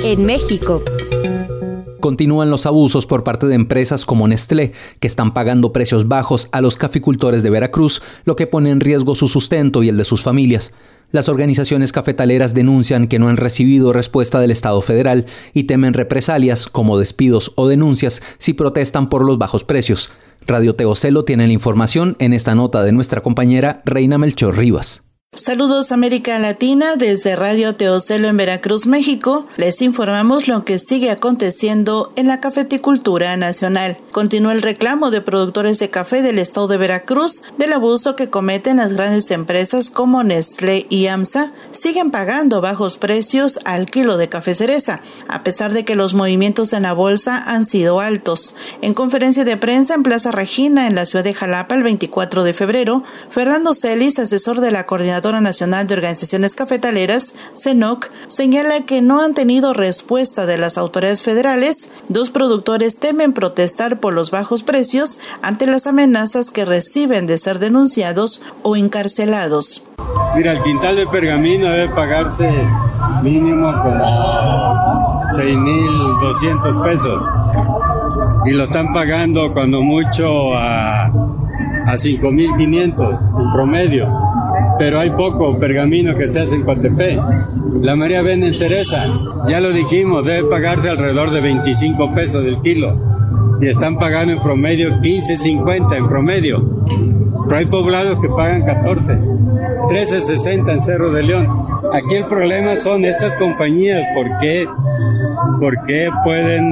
en México. Continúan los abusos por parte de empresas como Nestlé, que están pagando precios bajos a los caficultores de Veracruz, lo que pone en riesgo su sustento y el de sus familias. Las organizaciones cafetaleras denuncian que no han recibido respuesta del Estado federal y temen represalias como despidos o denuncias si protestan por los bajos precios. Radio Teocelo tiene la información en esta nota de nuestra compañera Reina Melchor Rivas. Saludos América Latina, desde Radio Teocelo en Veracruz, México. Les informamos lo que sigue aconteciendo en la cafeticultura nacional. Continúa el reclamo de productores de café del estado de Veracruz del abuso que cometen las grandes empresas como Nestlé y AMSA. Siguen pagando bajos precios al kilo de café cereza, a pesar de que los movimientos en la bolsa han sido altos. En conferencia de prensa en Plaza Regina, en la ciudad de Jalapa, el 24 de febrero, Fernando Celis, asesor de la Coordinadora Nacional de Organizaciones Cafetaleras, CENOC, señala que no han tenido respuesta de las autoridades federales. Dos productores temen protestar por los bajos precios ante las amenazas que reciben de ser denunciados o encarcelados. Mira, el quintal de pergamino debe pagarse mínimo como 6,200 pesos y lo están pagando cuando mucho a 5,500 en promedio. Pero hay poco pergamino que se hace en Coatepec. La mayoría vende en cereza. Ya lo dijimos, debe pagarse alrededor de 25 pesos del kilo. Y están pagando en promedio 15.50 en promedio. Pero hay poblados que pagan 14, 13.60 en Cerro de León. Aquí el problema son estas compañías. ¿Por qué pueden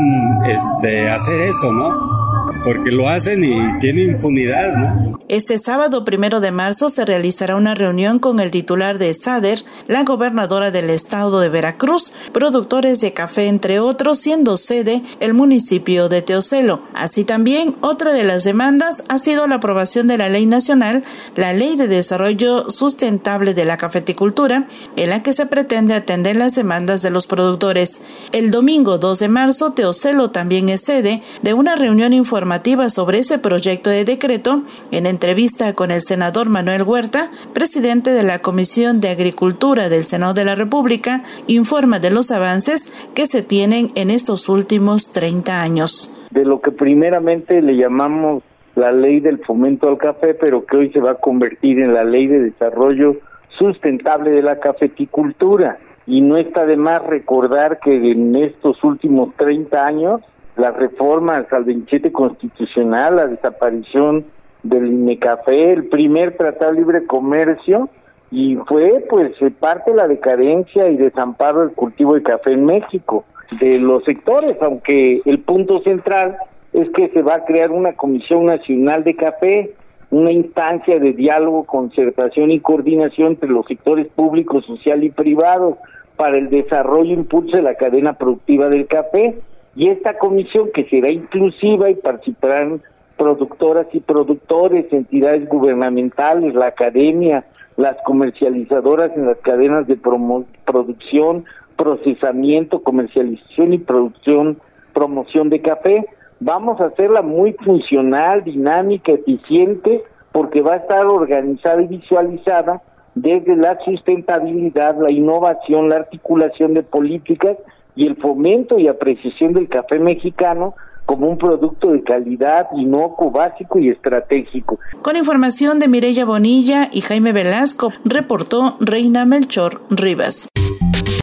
hacer eso, no? Porque lo hacen y tienen impunidad, ¿no? Este sábado 1 de marzo se realizará una reunión con el titular de SADER, la gobernadora del estado de Veracruz, productores de café, entre otros, siendo sede el municipio de Teocelo. Así también, otra de las demandas ha sido la aprobación de la ley nacional, la Ley de Desarrollo Sustentable de la Cafeticultura, en la que se pretende atender las demandas de los productores. El domingo 2 de marzo, Teocelo también es sede de una reunión informativa sobre ese proyecto de decreto. En entrevista con el senador Manuel Huerta, presidente de la Comisión de Agricultura del Senado de la República, informa de los avances que se tienen en estos últimos 30 años. De lo que primeramente le llamamos la Ley del Fomento al Café, pero que hoy se va a convertir en la Ley de Desarrollo Sustentable de la Cafeticultura. Y no está de más recordar que en estos últimos 30 años, las reformas al 27 constitucional, la desaparición del INECAFE, el primer tratado de libre comercio, y fue parte de la decadencia y desamparo del cultivo de café en México, de los sectores, aunque el punto central es que se va a crear una Comisión Nacional de Café, una instancia de diálogo, concertación y coordinación entre los sectores públicos, social y privados para el desarrollo e impulso de la cadena productiva del café. Y esta comisión, que será inclusiva y participarán productoras y productores, entidades gubernamentales, la academia, las comercializadoras en las cadenas de producción, procesamiento, comercialización y promoción de café. Vamos a hacerla muy funcional, dinámica, eficiente, porque va a estar organizada y visualizada desde la sustentabilidad, la innovación, la articulación de políticas y el fomento y apreciación del café mexicano como un producto de calidad, inocuo, básico y estratégico. Con información de Mireya Bonilla y Jaime Velasco, reportó Reina Melchor Rivas.